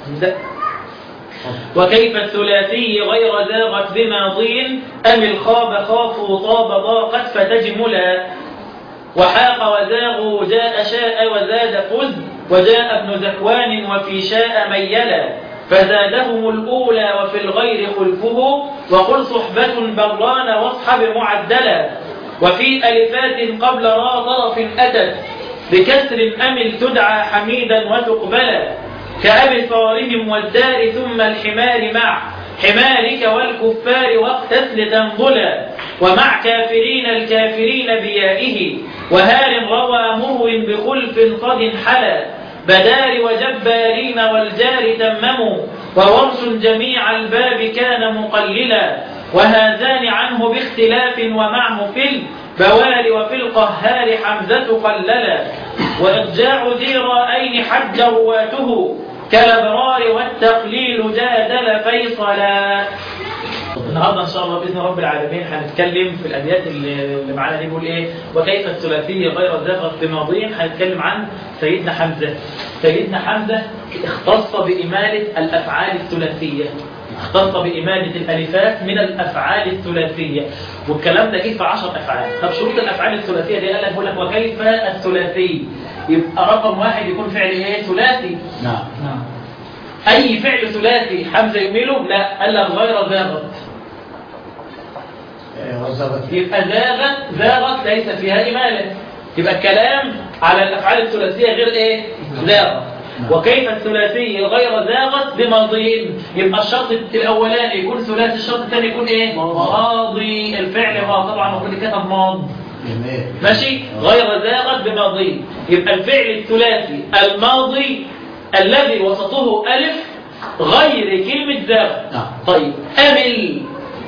وكيف الثلاثي غير زاغت بماضي أم الخاب خافوا طاب ضاقت فتجملا وحاق وزاغوا جاء شاء وزاد فز وجاء ابن زكوان وفي شاء ميلا فزادهم الأولى وفي الغير خلفه وقل صحبة بران واصحب معدلا وفي ألفات قبل را طرف أتت بكسر أمل تدعى حميدا وتقبلا كأبصارهم والدار ثم الحمار مع حمارك والكفار واقتس لتنضلا ومع كافرين الكافرين بيائه وهار روى مهو بخلف صد حلا بدار وجبارين والجار تمموا وورش جميع الباب كان مقللا وهذان عنه باختلاف ومعه في البوال وفي القهار حمزة قللا وإرجاع ذي رأين حج رواته كالأبرار والتقليل جادل فيصلا. النهارده ان شاء الله باذن رب العالمين هنتكلم في الابيات اللي معانا دي. بيقول ايه؟ وكيف الثلاثي غير زاغت بماضين. هنتكلم عن سيدنا حمزه. سيدنا حمزه اختص بإمالة الافعال الثلاثيه، اختص بإمالة الالفات من الافعال الثلاثيه، والكلام ده جه في 10 افعال. طب شروط الافعال الثلاثيه دي قال لك بيقول لك وكيف الثلاثي يبقى رقم واحد يكون فعل ايه؟ ثلاثي. نعم. اي فعل ثلاثي حمزه يميله؟ لا، قال لك غير زاغت. يبقى زاغت ليس فيها إمالة. يبقى الكلام على الأفعال الثلاثية غير إيه؟ زاغت. وكيف الثلاثي غير زاغت بماضين؟ يبقى الشرط الأولاني يكون ثلاثي، الشرط الثاني يكون إيه؟ ماضي. الفعل ما طبعا المفروض كتب ماض. ماشي؟ غير زاغت بماضين. يبقى الفعل الثلاثي الماضي الذي وسطه ألف غير كلمة زاغت. طيب أمل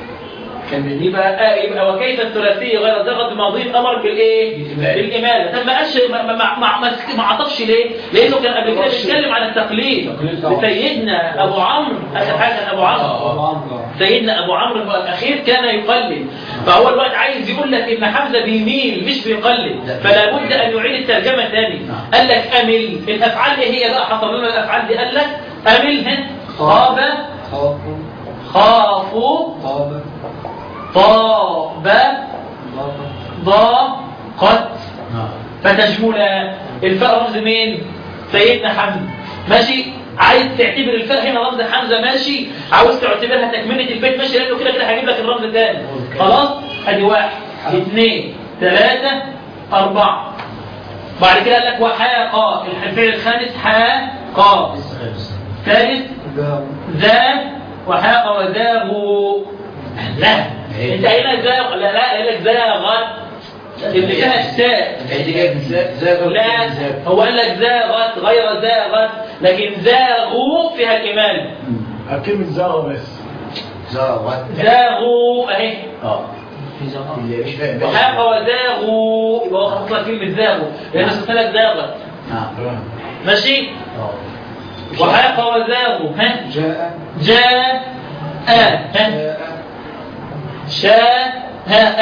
يبقى وكيف الثلاثي غير زاغت بماضي امر بالايه؟ بالاماله. طب ما قالش ما عطفش ليه؟ لانه كان قبل كده بيتكلم عن التقليد. سيدنا ابو عمرو اخر حاجه ابو عمرو سيدنا ابو عمرو الاخير كان يقلد، فهو الوقت عايز يقول لك ان حمزه بيميل مش بيقلد، فلا بد ان يعيد الترجمه ثاني. قال لك امل. الافعال ايه هي بقى؟ حصل لنا الافعال دي. قال لك امل خاب خافوا طاب ضاقت فتجملا. الفاء رمز مين؟ سيدنا حمزه. ماشي؟ عايز تعتبر الفاء هنا رمز حمزه ماشي، عاوز تعتبرها تكمله البيت ماشي، لانه كده كده هجيب لك الرمز الثاني. خلاص؟ ادي 1 2 3 4. بعد كده قال لك وحاق. الفعل الخامس حاق. ثالث ذا وحاق وذاغوا. لا انت هنا زاغ. لا قال لك زاغت اللي فيها الساء. لا هو قال لك زاغت غير زاغت، لكن زاغوا فيها الإمالة. كلمة زاغوا بس. زاغوا اهي. وحاق وزاغوا يبقى خلاص لك كلمة زاغوا لأن قلت لك زاغت. ماشي؟ وحاق وزاغوا. جاء شاء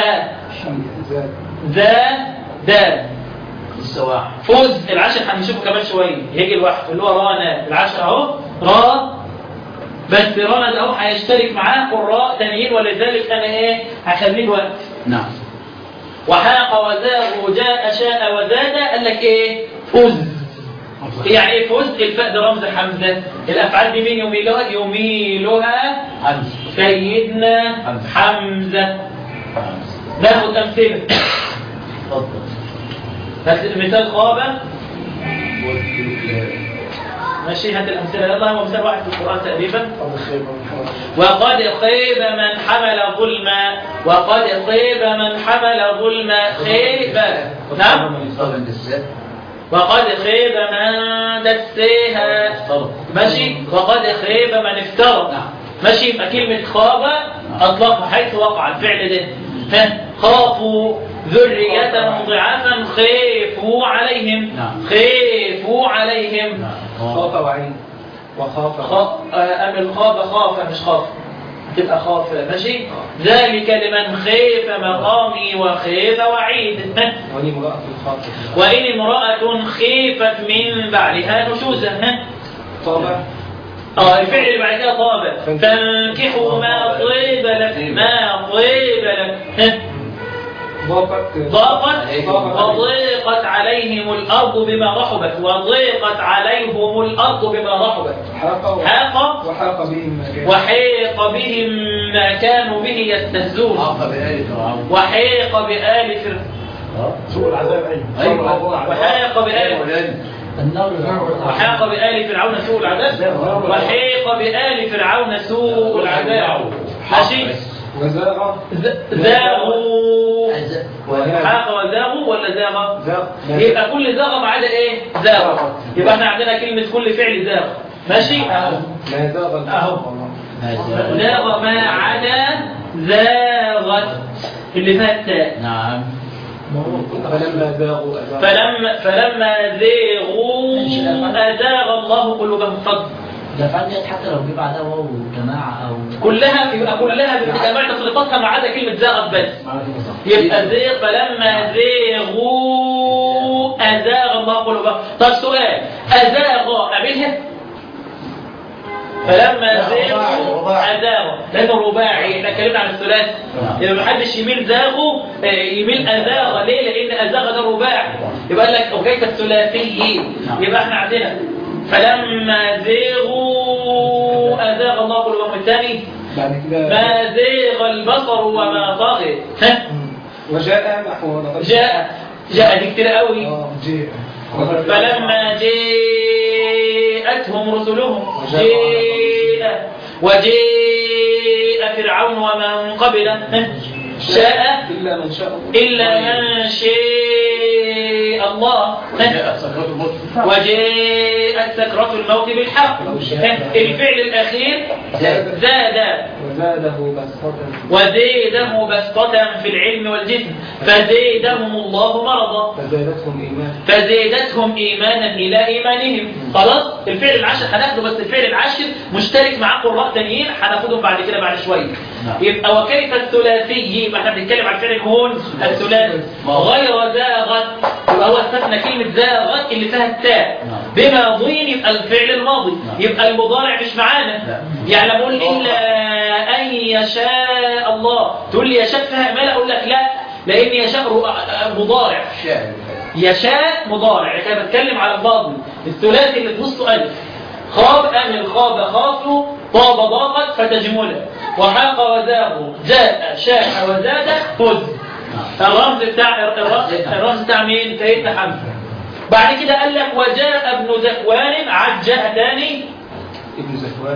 ذا فوز. العشر هنشوفه كمان شويه، هيجي الواحد اللي هو رانا. العشر اهو را، بس رانا ده اهو هيشترك معاه قراء تانيين، ولذلك انا ايه هخليه الوقت. نعم. وحاق وزاغ جاء شاء وزاد. قال لك ايه؟ فوز. يعني ايه فوز؟ الفاء ده رمز حمزه. الافعال دي مين يميلها؟ يميلها سيدنا حمزه. ناخد امثله. هات مثال خاب. ماشي هات الامثله يلا. هو مثال واحد في القران تقريبا. وقد خيب من حمل ظلما. وقد خيب من حمل ظلما. خيب. نعم. وقد خيب من دسيها. ماشي. وقد خيب من افترى. ماشي. يبقى كلمة خاب أطلقها حيث وقع الفعل ده. خافوا ذرية ضعافا خيفوا عليهم. خيفوا عليهم. خاف وعين وخاف. أمل خاف خاف مش خاف، تبقى خاف. ماشي. ذلك لمن خيف مقامي وخيف وعيد. وإن امرأة خيفت من بعلها نشوزا. الفعل اللي بعد كده طاب. فانكحوا ما طيب لك، ما طيب لك. ضاقت وضيقت عليهم الأرض بما رحبت، وضيقت عليهم الأرض بما رحبت. حاق وحيق بهم ما كانوا به يستهزئون. وحيق بآل فرعون سوء العذاب. وحيق بآل فرعون سوء العذاب. وحيق بآل فرعون سوء العذاب. ماشي. زاغوا. حاق وزاغوا ولا زاغ؟ يبقى كل زاغ ما عدا ايه؟ زاغ. يبقى احنا عندنا كلمة كل فعل زاغ. ماشي؟ زاغ ما عدا زاغت اللي فيها التاء. نعم. فلما زاغوا أزاغ الله قلوبهم. فضل ده فعلا حتى لو جه بعدها واو جماعة أو كلها، يبقى كلها بجماعة تصريفاتها ما عدا كلمة زاغت بس. يبقى زاغ. فلما زاغوا أزاغ الله قلوبهم. طب سؤال، أزاغ قابلها؟ فلما زاغوا أزاغوا لأنه رباعي. احنا اتكلمنا عن الثلاثي. يبقى ما حدش يميل زاغوا يميل أزاغ. ليه؟ لأن أزاغ ده رباعي. يبقى قال لك وكيف الثلاثي؟ يبقى احنا عندنا فلما زاغوا أزاغ الله قلوبهم. الثاني ما زاغ البصر وما طغى. وجاء نحو جاء دي كتير قوي. فلما جاءتهم رسلهم وجاء فرعون ومن قبله شاء إلا من شاء الله. وجاءت سكرة الموت بالحق. الفعل الأخير زاد وزيده بسطة في العلم والجسم. فزيدهم الله مرضا فزيدتهم إيمانا إلى إيمانهم. خلاص. الفعل العاشر هناخده، بس الفعل العاشر مشترك مع قراء تانيين هناخدهم بعد كده بعد شوية. يبقى وكيف الثلاثي؟ يبقى احنا بنتكلم عن الفعل هون الثلاثي. غير زاغت يبقى هو استثنى كلمة زاغت اللي فيها التاء. بما ضين يبقى الفعل الماضي. يبقى المضارع مش معانا. يعني لما اقول إلا أن يشاء الله تقول لي يشاء فيها مال، أقول لك لا، لأن يشاء مضارع. يشاء مضارع. كان بتكلم على الماضي الثلاثي اللي تبصوا ألف. خاب أمل خاب خافوا طاب ضاقت فتجملا. وحاق وزاغوا جاء شاء وزاد فز. الرمز بتاع مين؟ سيدنا حمزة. بعد كده قال لك وجاء ابن ذكوان. عاد جاء تاني ابن ذكوان.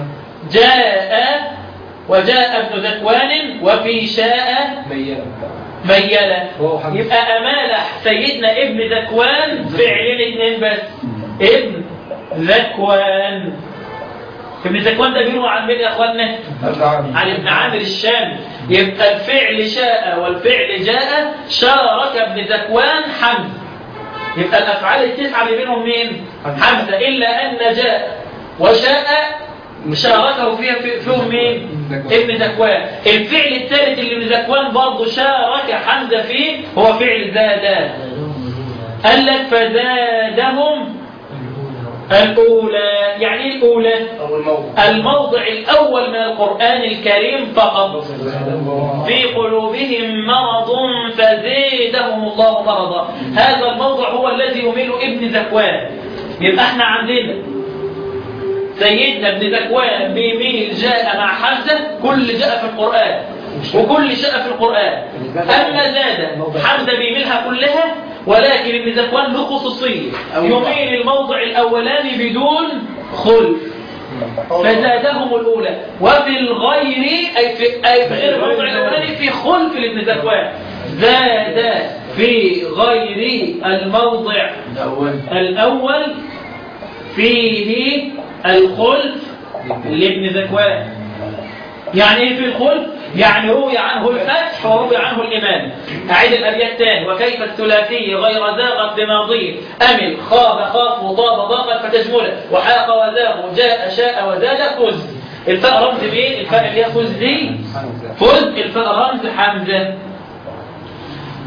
وجاء ابن ذكوان وفي شاء ميلة. يبقى أمالة سيدنا ابن ذكوان فعلين اثنين بس. ابن ذكوان. ابن ذكوان ده بيروى عن مين يا اخوانا؟ عن ابن عامر الشامي. يبقى الفعل شاء والفعل جاء شارك ابن ذكوان حمزة. يبقى الافعال التسعه اللي بينهم مين؟ حمزة. الا ان جاء وشاء شاركه فيهم مين؟ ابن ذكوان. الفعل الثالث اللي ابن ذكوان برضه شارك حمزة فيه هو فعل زاد. قال لك فزادهم الأولى. يعني ايه الأولى؟ الموضع الأول من القرآن الكريم فقط. في قلوبهم مرض فزادهم الله مرضا. هذا الموضع هو الذي يميل ابن ذكوان. يبقى احنا عندنا سيدنا ابن ذكوان بيميل جاء مع حمزة. كل جاء في القرآن وكل شاء في القرآن. أما زاد حمزة بيميلها كلها، ولكن ابن ذكوان له خصوصية يميل الموضع الأولاني بدون خلف. فزادهم الأولى. وفي الغير أي في غير الموضع الأولاني في خلف لابن ذكوان. زاد في غير الموضع الأول فيه الخلف لابن ذكوان. يعني ايه في الخلف؟ يعني روي عنه الفتح وروي عنه الإمام. أعيد الأبيات تاني. وكيف الثلاثي غير زاغت بماضيه أمل خاب خاف وطاب ضاقت فتجمله. وحاق وزاغ جاء شاء وزاد فز. الفاء رمز مين؟ الفاء اللي هي فز دي. فز الفاء رمز حمزة.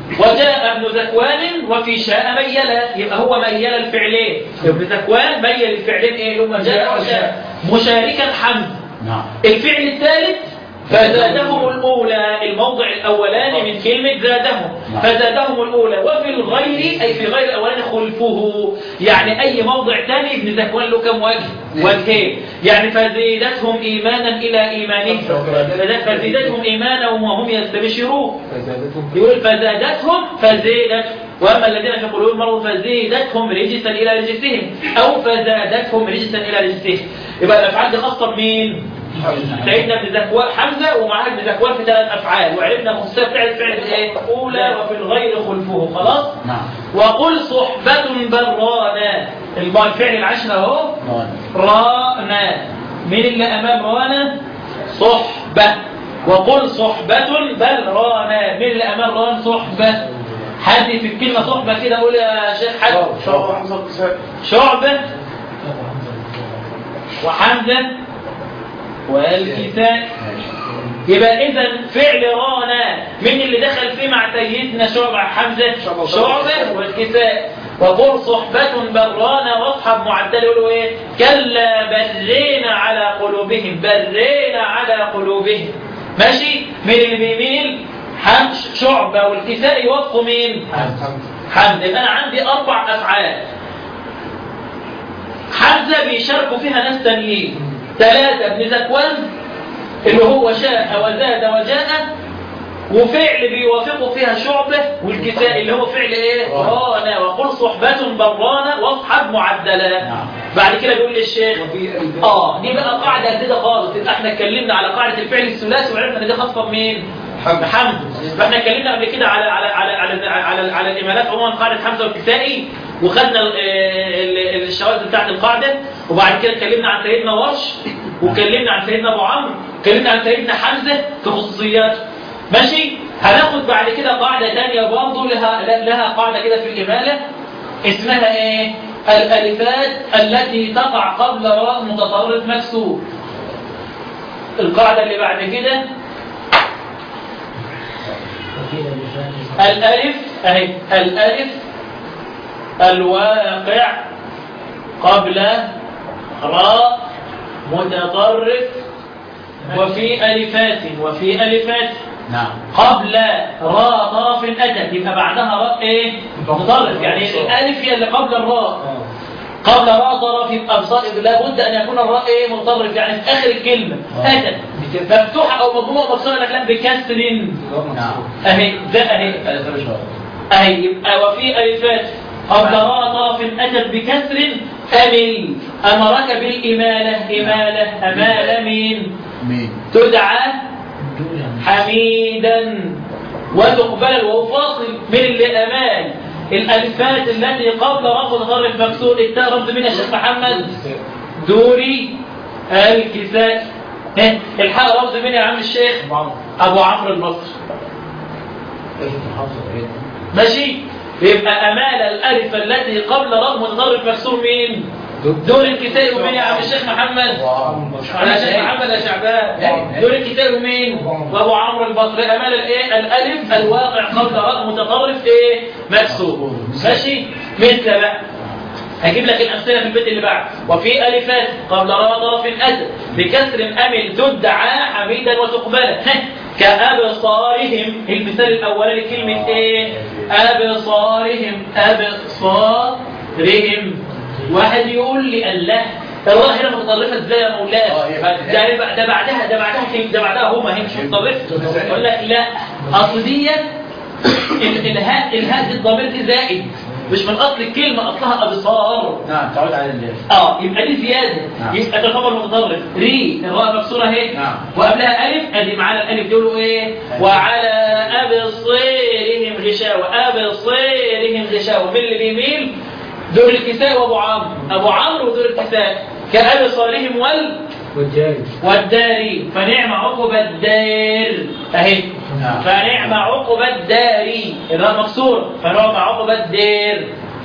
وجاء ابن ذكوان وفي شاء ميلا، يبقى هو ميل الفعلين. ابن ذكوان ميل الفعلين ايه هما جاء وشاء مشاركا حمد. نعم. الفعل الثالث فزادهم الأولى، الموضع الأولاني من كلمة زادهم، فزادهم الأولى. وفي الغير أي في غير الأولاني خلفه، يعني أي موضع ثاني ابن ذكوان له كم وجه؟ وجهين. يعني فزيدتهم إيمانا إلى إيمانهم، فزيدتهم إيمانا وهم يستبشرون. يقول فزادتهم فزيدتهم، وأما الذين في قلوبهم مرض فزيدتهم رجسا إلى رجسهم، أو فزادتهم رجسا إلى رجسهم. يبقى الأفعال دي خاصة بمين؟ سيدنا ابن ذكوان حمزة ومعاه ابن ذكوان في 3 أفعال، وعرفنا خصوصية فعل ايه؟ أولى وفي الغير خلفه. خلاص؟ نعم. وقل صحبة برانا، الفعل العشرة اهو رانا. مين اللي أمام رانا؟ صحبة. وقل صحبة برانا، مين اللي أمام رانا؟ صحبة. حد في الكلمة صحبة كده قول يا شيخ حد. شعبة وحمزة والكساء. يبقى إذا فعل رانا من اللي دخل فيه مع سيدنا شعبة حمزة؟ شعبة والكساء. وقل صحبة برانا واصحب معدل، يقولوا ايه؟ كلا برينا على قلوبهم، برينا على قلوبهم. ماشي؟ مين اللي بيميل؟ شعبة والكساء يوافقوا مين؟ حمزة. يبقى أنا عندي 4 أفعال. حمزة بيشاركوا فيها ناس تانيين، 3 ابن ذكوان اللي هو شاء وزاد وجاء، وفعل بيوافقوا فيها شعبة والكساء اللي هو فعل ايه؟ رانا. وقل صحبة برانا واصحب معدلا. بعد كده بيقول للشيخ دي بقى قاعدة جديدة خالص. يبقى احنا اتكلمنا على قاعدة الفعل الثلاثي وعرفنا ان دي خاصة بمين؟ حمزة. فاحنا اتكلمنا قبل كده على الإمالات عموما، قاعدة حمزة والكسائي، وخدنا الشواذ بتاعت القاعدة. وبعد كده اتكلمنا عن سيدنا ورش، واتكلمنا عن سيدنا ابو عمرو، اتكلمنا عن سيدنا حمزة في خصوصياته. ماشي؟ هناخد بعد كده قاعدة ثانية برضه لها قاعدة كده في الإمالة اسمها ايه؟ الألفات التي تقع قبل راء متطرف مكسور. القاعدة اللي بعد كده الألف اهي، الألف الواقع قبل راء متطرف وفي ألفات نعم. قبل راء طرف أتت، يبقى بعدها راء ايه؟ متطرف. يعني الألف هي اللي قبل الراء، قبل راء طرف، يبقى لابد أن يكون الراء ايه؟ متطرف، يعني في آخر الكلمة أتت مفتوحة أو مضمومة مكسورة لكن بكسر. اهي ده اهي يبقى وفي ألفات قبل راء طرف أتت بكسر أمل. أمرك بالإمالة، أمال مين؟ تدعى حميدا وتقبل وهو فاصل من اللي أمال. الألفات التي قبل رفض متطرف مكسور، التاء رمز من يا شيخ محمد؟ دوري الكساء. الحاء رمز من يا عم الشيخ؟ أبو عمرو البصري. ماشي؟ يبقى أمال الألف التي قبل رفض متطرف مكسور مين؟ دور الكتاب ومين يا عم الشيخ محمد؟ يا شيخ محمد يا شعبان. دور الكتاب ومين؟ وابو عمرو البصري. امال الايه؟ الالف الواقع قبل راء متطرف ايه؟ مكسور. ماشي؟ مثل بقى هجيب لك الامثله في البيت اللي بعد. وفي الفات قبل راء طرف اتى بكسر امل تدعى حميدا وتقبلا كابصارهم. المثال الاولاني كلمه ايه؟ ابصارهم. واحد يقول لي الله الراء هنا متطرفه ازاي يا مولانا؟ ده بعدها هما هي مش متطرفه. يقول لك لا، اصل ديت الهاء دي الضمير دي زائد، مش من اصل الكلمه، اصلها ابصار. نعم تعود على الالف. يبقى دي زياده. يبقى ده خبر متطرف. الراء مكسوره اهي وقبلها الف، ادي معانا الالف يقولوا ايه؟ وعلى ابصيرهم غشاوه. ابصيرهم غشاوه. في اللي بيميل دور الكساء وابو عمرو ودور الكساء كأبصارهم والداري. فنعم عقب الدار اهي. فنعم عقب الداري. الراء مكسور، فنعم عقب الدار.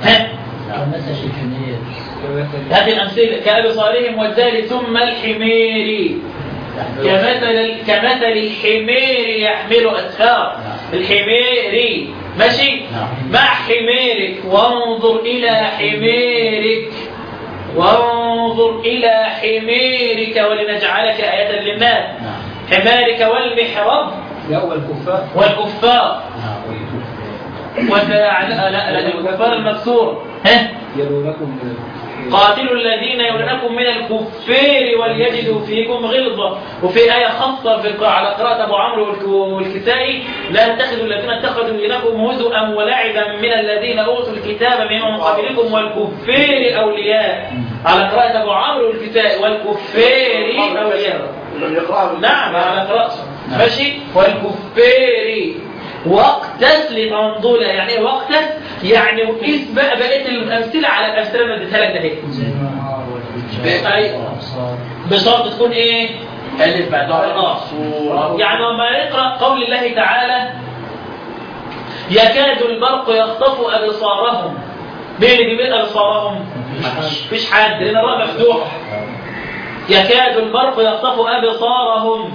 هذه الأمثلة كأبصارهم والدار ثم الحمير. كمثل الحمير يحمل أسفار. الحمير ماشي. مع حميرك وانظر إلى حميرك وانظر إلى حميرك ولنجعلك آية للناس. حمارك والمحراب والكفار لا الكفار المكسور. قاتلوا الذين يلونكم من الكفار وليجدوا فيكم غلظة. وفي آية خاصة على قراءة أبو عمرو والكسائي: لا تتخذوا الذين اتخذوا دينكم هزؤا ولعبا من الذين أوتوا الكتاب من قبلكم والكفار أولياء. على قراءة أبو عمرو والكسائي والكفار أولياء. نعم على قراءة ماشي. والكفار وقتس لتنضل. يعني ايه وقتس؟ يعني وقيس بقى بقيه الامثله على الامثله اللي اديتها لك ده اهي. بشرط تكون ايه؟ الف بعدها يعني لما يقرا قول الله تعالى: يكاد البرق يخطف ابصارهم. مين اللي بيميل ابصارهم؟ مفيش حد، لان الراء مفتوحه. يكاد البرق يخطف ابصارهم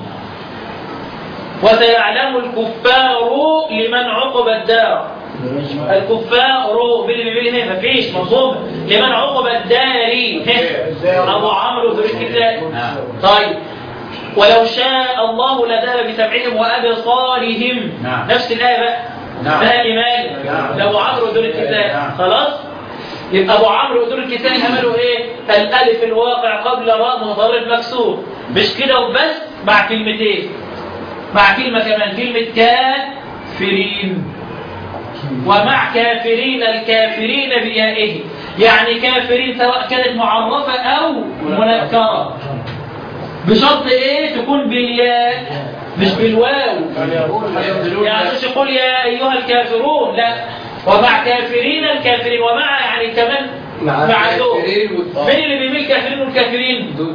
وسيعلم الكفار لمن عقب الدار. الكفار بالهنا مفيش منظومه. لمن عقب الدار ابو عمرو ذو الكتاب. طيب ولو شاء الله لذهب بسمعهم وابصارهم. نفس الايه بقى. ده لمن لابو عمرو ذو الكتاب. خلاص. يبقى ابو عمرو ذو الكتاب عملوا ايه؟ الالف الواقع قبل راء متضرب مكسور. مش كده وبس، مع كلمتين، مع كلمة كمان، كلمة كافرين. ومع كافرين الكافرين بيائه. يعني كافرين سواء كانت معرفة أو منكرة. بشرط إيه؟ تكون بالياء مش بالواو. يعني مش يقول يا أيها الكافرون، لا. ومع كافرين الكافرين. ومع يعني كمان مع دول. مين اللي بيميل كافرين والكافرين؟ دول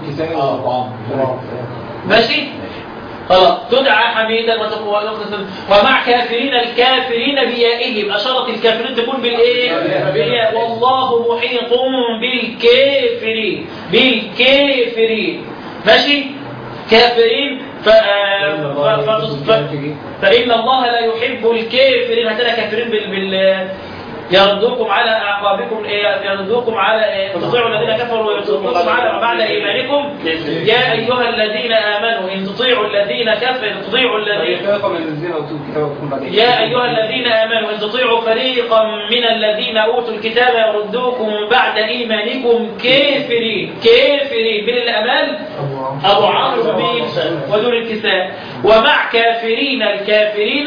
ماشي؟ خلاص. تدعى حميدا ومع كافرين الكافرين بيائه. يبقى شرط الكافرين تكون بالايه؟ بالياء. والله محيط بالكافرين. بالكافرين ماشي. كافرين فإن الله لا يحب الكافرين. هتلاقي كافرين يردوكم على أعقابكم، يردوكم على تطيعوا الذين كفروا ويردوكم على بعد إيمانكم. يا أيها الذين آمنوا إن تطيعوا الذين كفروا تطيعوا الذين يا أيها الذين آمنوا إن تطيعوا فريقا من الذين أوتوا الكتاب يردوكم بعد إيمانكم كافرين. كافرين من الأمال أبو عمرو ودور الكتاب. ومع كافرين الكافرين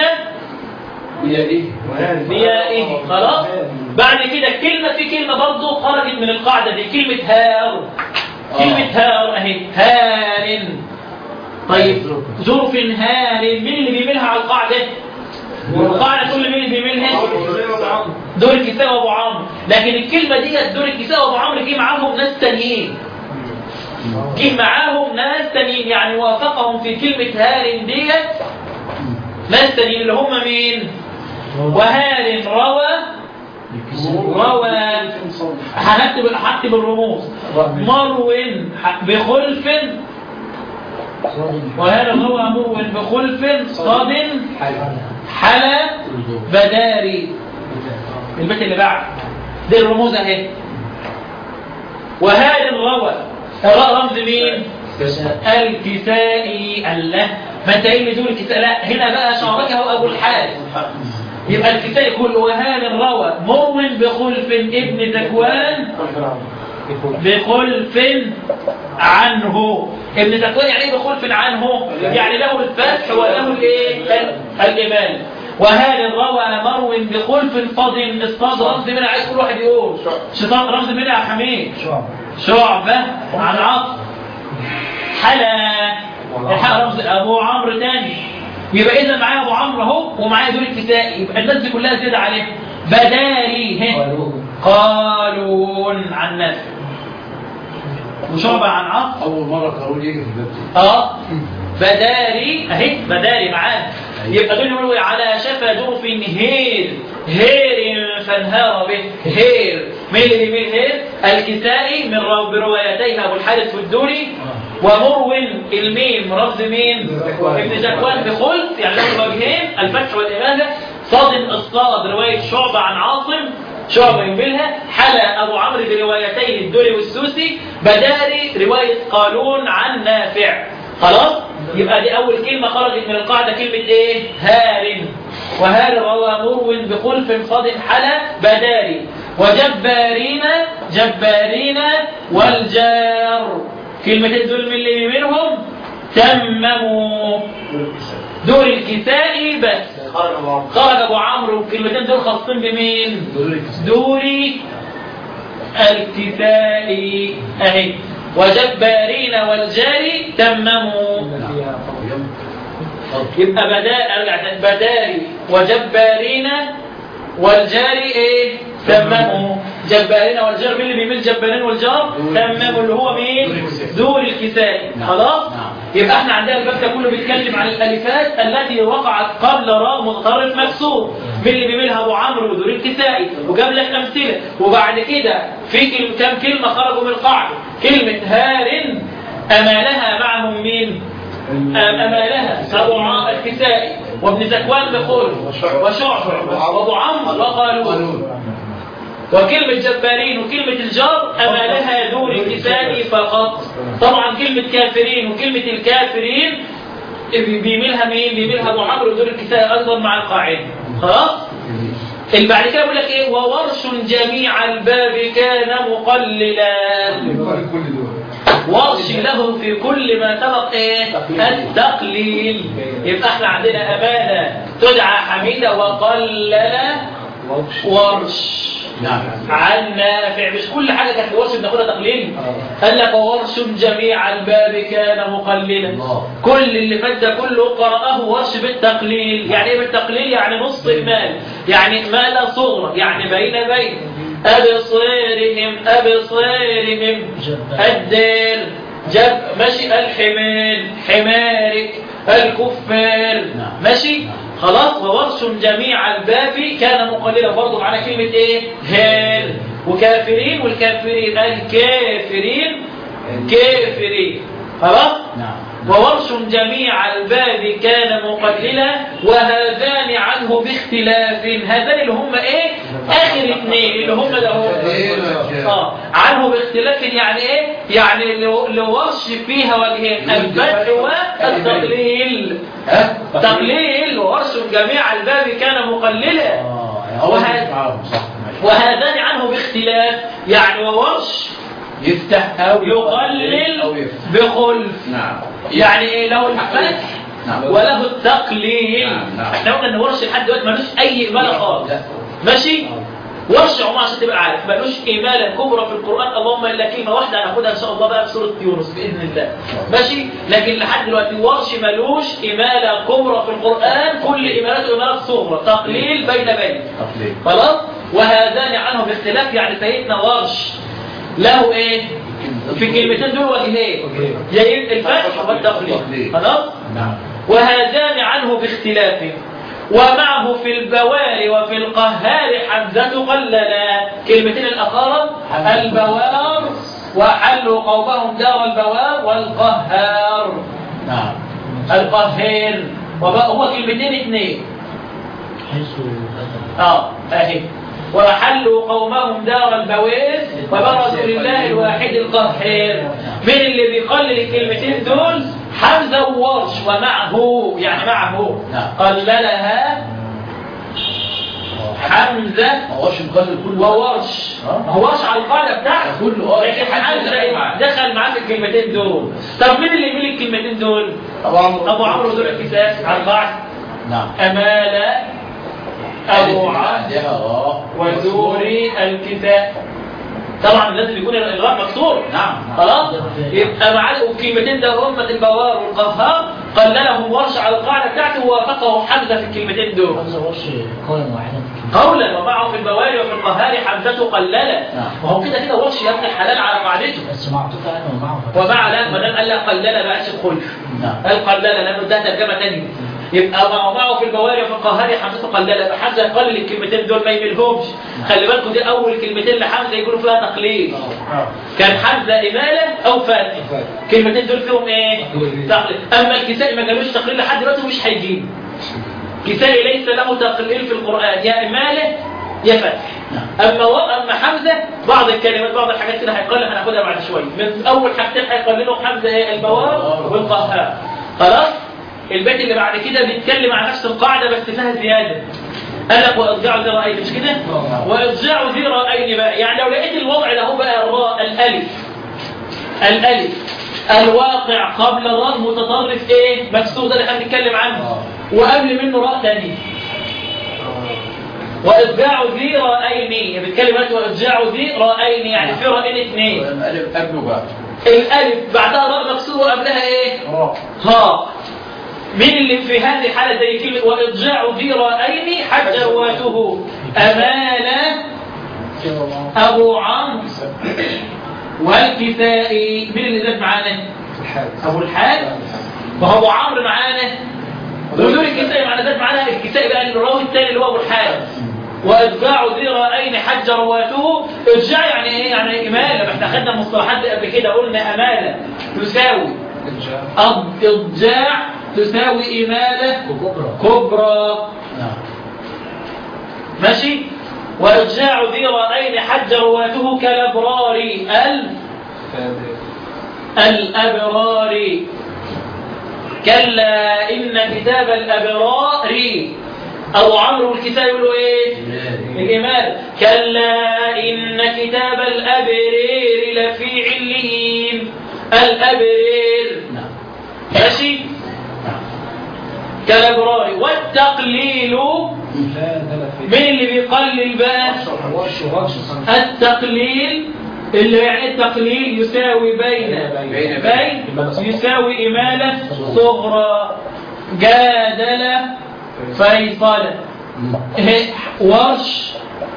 بيائه. خلاص. بعد كده كلمة في كلمة برضو خرجت من القاعدة دي، كلمة هار. كلمة هار اهي، هار. طيب ظرف هار، مين اللي بيميلها على القاعدة؟ القاعدة تقول مين اللي بيميلها؟ دور الكساء وابو عمرو. لكن الكلمة دي دور الكساء وابو عمرو جه معاهم ناس تانيين. جه معاهم ناس تانيين، يعني وافقهم في كلمة هار ديت ناس تانيين اللي هم مين؟ وهال روى هكتب الرموز. مرو بخلف. وهال روى مرو بخلف صاد حلا بداري. البيت اللي بعد دي الرموز اهي. وهال روى الراء رمز مين؟ الكسائي. الله، ما انت ايه دول الكسائي؟ لا، هنا بقى شاركه ابو الحارث. يبقى الكسائي كله. وهال روى مرو بخلف ابن ذكوان بخلف عنه. ابن ذكوان يعني ايه بخلف عنه؟ يعني له الفتح وله الايه؟ الإمام. وهال روى مرو بخلف فضل. الصاد رمز منها، عايز كل واحد يقول شيطان رمز منها يا حميد. شعبة عن عاصم. حلا الحق رمز ابو عمرو تاني. يبقى اذا معايا ابو عمرو اهو ومعايا دول الكسائي. يبقى الناس دي كلها زياده عليه. بداري قالون عن ناس. وشعبة عن عاصم. اول مره قالون يجي في الباب. بداري اهي، بداري معانا. يبقى دول يقولوا على شفا جرف هير. هير فانهار به. هير مين اللي بيميل هير؟ الكسائي من بروايتيه ابو الحارث والدوري. ومرو الميم رمز مين؟ ابن ذكوان بخلف، يعني له وجهين، الفتح والإمامة. صاد الصاد رواية شعبة عن عاصم، شعبة ينبلها. حلا أبو عمرو بروايتين الدوري والسوسي. بداري رواية قالون عن نافع. خلاص؟ يبقى دي أول كلمة خرجت من القاعدة، كلمة إيه؟ هار. وهار روى مرو بخلف صاد حلا بداري. وجبارين، جبارين والجار. كلمتين دول من اللي منهم تمموا. دور الكسائي بس خرج ابو عمرو، والكلمتين دول خاصين بمين؟ دوري الكسائي اهي. وجبارين والجاري تمموا. يبقى بداري وجبارين والجاري ايه؟ تمموا. جبارين والجار، مين اللي بيميل جبارين والجار؟ تمموا اللي هو مين؟ دور الكسائي. خلاص؟ يبقى احنا عندنا الباب ده كله بيتكلم عن الالفات التي وقعت قبل راء متطرف مكسور. مين اللي بيميلها؟ ابو عمرو ودور الكسائي، وجاب لك امثله. وبعد كده في كم كلمه خرجوا من القاعده. كلمه هار امالها معهم مين؟ امالها ابو عمرو الكسائي وابن زكوان بخلف وشعبة وابو عمرو وقالون. وكلمة جبارين وكلمة الجار أمالها دور الكسائي فقط. طبعا كلمة كافرين وكلمة الكافرين بيميلها مين؟ بيميلها أبو عمرو ودور الكسائي أيضا مع القاعدة. خلاص؟ اللي بعد كده بيقول لك إيه؟ وورش جميع الباب كان مقللا. ورش له في كل ما سبق ايه؟ التقليل. يبقى احنا عندنا أمانة تدعى حميدة وقلل ورش. نعم. عن نافع. مش كل حاجة كانت ورش بناخدها تقليل. قال لك ورش جميع الباب كان مقللا. كل اللي فات ده كله قرأه ورش بالتقليل. يعني ايه بالتقليل؟ يعني نص إمال، يعني مال صغرى، يعني بين أبصارهم الدير جب ماشي الحمال حمارك الكفار ماشي. خلاص. وورش جميع الباب كان مقللا. برضه معانا كلمة ايه؟ هال. وكافرين والكافرين كافرين. خلاص. وورش جميع الباب كان مقللا. وهذان عنه باختلاف. هذان اللي هم ايه؟ اخر اثنين اللي هم ده عنه باختلاف. يعني ايه؟ يعني لو ورش فيها وجهين، الفتح والتقليل. تقليل. وورش جميع الباب كان مقللا. وهذان عنه باختلاف. يعني وورش يفتح أو يقلل أو بخلف. نعم. يعني ايه؟ له الفتح وله التقليل. احنا قلنا ان ورش لحد دلوقتي ملوش اي اماله خالص. ماشي. ورش عموما عشان تبقى عارف ملوش اماله كبرى في القران، اللهم الا كلمه واحده هناخدها ان شاء الله بقى في سوره يونس باذن الله. ماشي. لكن لحد دلوقتي ورش ملوش اماله كبرى في القران، كل امالاته امالات صغرى، تقليل بين. خلاص. وهذان عنه باختلاف. يعني سيدنا ورش له ايه؟ في كلمتين دول وجهين، يا الفتح والتقليل. خلاص. وهذان عنه باختلاف. ومعه في البوار وفي القهار حمزة قللا. كلمتين الأخرى البوار وحلوا قومهم دار البوار والقهار. القهار هو كلمتين اثنين. اهي. وحلوا قومهم دار البوار وبرزوا لله الواحد القهار. من اللي بيقلل الكلمتين دول؟ حمزة وورش. ومعه يعني معه قللها حمزة وورش. وورش على القاعدة بتاعته كله. لكن حمزة دخل معاه في الكلمتين دول. طب مين اللي يميل الكلمتين دول؟ أبو عمرو ودول الكتاب على القاعدة. أمالة أبو عمرو وزوري الكتاب. طبعا لازم يكون الإغراء مكسور. خلاص. يبقى معاه الكلمتين ده هم البوار والقهار. قللهم ورش على القاعدة بتاعته ووافقه حمزة في الكلمتين دول. حمزة ورش قولا واحدا. قولا. ومعه في البوار وفي القهار حمزة قللا. وهو كده ورش يا ابن الحلال على قاعدته. بس معطوف عنه ومعه. ومع لا ما دام قال لا قللا بقاش الخلف. قال قللا لانه ده ترجمة ثانية. يبقى معه في البواري وفي القهار حمزة قللة. يبقى حمزة يقلل الكلمتين دول ما يملهمش. خلي بالكم دي أول كلمتين لحمزة يقولوا فيها تقليل. كان حمزة إمالة أو فتح. كلمتين دول فيهم إيه؟ تقليل. أما الكسائي ما جالوش تقليل لحد دلوقتي ومش هيجيب. كسائي ليس له تقليل في القرآن، يا إمالة يا فتح. أما حمزة بعض الكلمات بعض الحاجات كده هيقلل، هناخدها بعد شوية. من أول حاجتين هيقللوا حمزة ايه؟ البواب والقهار. خلاص. البيت اللي بعد كده بيتكلم عن نفس القاعدة بس فيها زيادة. قال لك وإضجاع ذي رأيين، مش كده؟ وإضجاع ذي رأيين بقى، يعني لو لقيت الوضع ده هو بقى الراء الألف الواقع قبل الراء متطرف ايه؟ مكسور، ده اللي احنا بنتكلم عنه. وقبل منه راء ثاني. وإضجاع ذي رأيين، بيتكلم عن وإضجاع ذي رأيين، يعني في رأيين اثنين. الألف قبله بقى. الألف بعدها راء مكسور وقبلها ايه؟ هاء. مين اللي في هذه الحالة زي كلمة وإضجاع ذي رأيين حج رواته أمانة أبو عمرو والكسائي. مين اللي زاد معانا؟ أبو الحارث. وأبو عمرو معانا ودول الكسائي معانا، زاد معانا الكسائي بقى الراوي الثاني اللي هو أبو الحارث. وإضجاع ذي رأيين حج رواته. إضجاع يعني إيه؟ يعني إمالة. احنا خدنا المصطلحات قبل كده، قلنا أمالة تساوي إضجاع تساوي إمالة كبرى. ماشي. وإضجاع ذي رأيين حج رواته كالأبرار الأبرار. كلا إن كتاب الأبرار. أبو عمرو والكسائي يقولوا إيه؟ الإمالة. كلا إن كتاب الأبرار لفي عليين. الأبرار. ماشي. كالأبرار. والتقليل مين اللي بيقلل بقى؟ التقليل اللي يعني التقليل يساوي بين يساوي إمالة صغرى. جادل فيصل ورش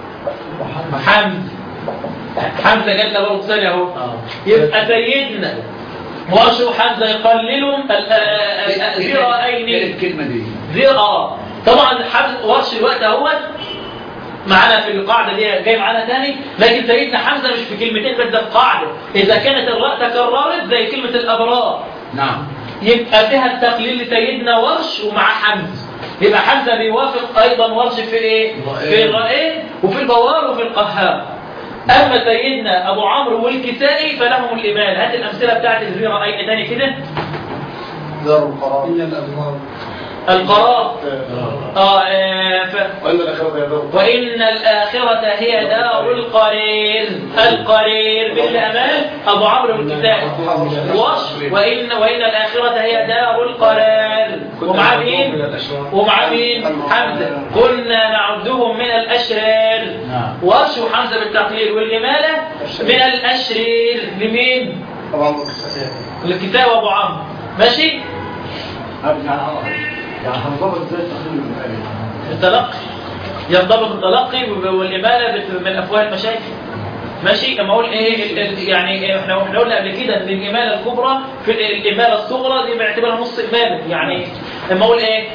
حمزة جادل برضه ثاني اهو. يبقى سيدنا ورش وحمزة يقللوا ذي رأيين. الكلمة دي طبعا ورش الوقت اهوت معانا في القاعدة دي جاي معانا تاني، لكن سيدنا حمزة مش في كلمتين بس، ده القاعدة إذا كانت الراء تكررت زي كلمة الأبرار نعم يبقى فيها التقليل لسيدنا ورش ومع حمزة. يبقى حمزة بيوافق أيضا ورش في إيه؟ في الرائين وفي البوار وفي القهار. أما سيدنا أبو عمرو والكسائي فلهم الإمالة. هات الأمثلة بتاعت ذي رأيين تاني كده. دار القرار القرار. وإن الآخرة هي دار القرير بالأمان. أبو عمرو والكسائي وإن الآخرة هي دار القرار. ومع مين؟ حمزة. كنا نعدهم من الأشرار. ورش وحمزة بالتقليل والإمالة من الأشرار. لمين؟ للكسائي وأبو عمرو. ماشي؟ يعني هنضبط ازاي التلقي. ينضبط التلقي والإمالة من أفواه المشايخ. ماشي. اما اقول ايه يعني احنا قلنا قبل كده ان الإمالة الكبرى في الإمالة الصغرى دي باعتبارها نص إمالة. يعني اما اقول ايه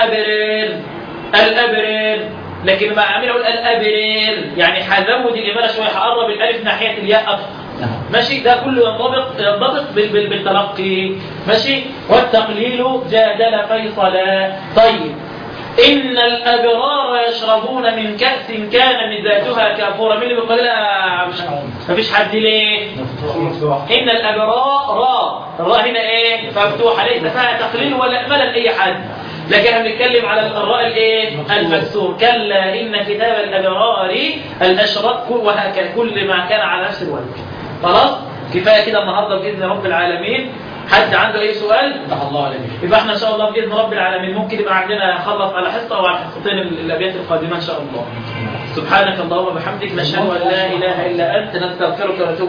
الأبرار لكن ما اعمل اقول الأبرار يعني هزود الإمالة شوية، هقرب الألف ناحية الياء أكثر. ماشي. ده كله ينضبط بالتلقي. ماشي. والتقليل جادل فيصلا. طيب. إن الأبرار يشربون من كأس كان مزاجها كافورا. مين اللي بيقولها؟ مفيش حد ليه؟ إن الأبرار الراء هنا إيه؟ مفتوحة ليس فيها تقليل ولا إمالة لأي حد، لكن احنا بنتكلم على الراء الايه؟ المكسور. كلا إن كتاب الأبرار الأشرار وهكذا كل ما كان على نفس الوجه. خلاص كفايه كده النهارده باذن رب العالمين. حد عنده اي سؤال؟ فتح الله عليك. يبقى احنا ان شاء الله باذن رب العالمين ممكن يبقى عندنا خلص على حصه او على حصتين الابيات القادمه ان شاء الله. سبحانك اللهم وبحمدك نشهد ان لا اله الا انت نستغفرك ونتوب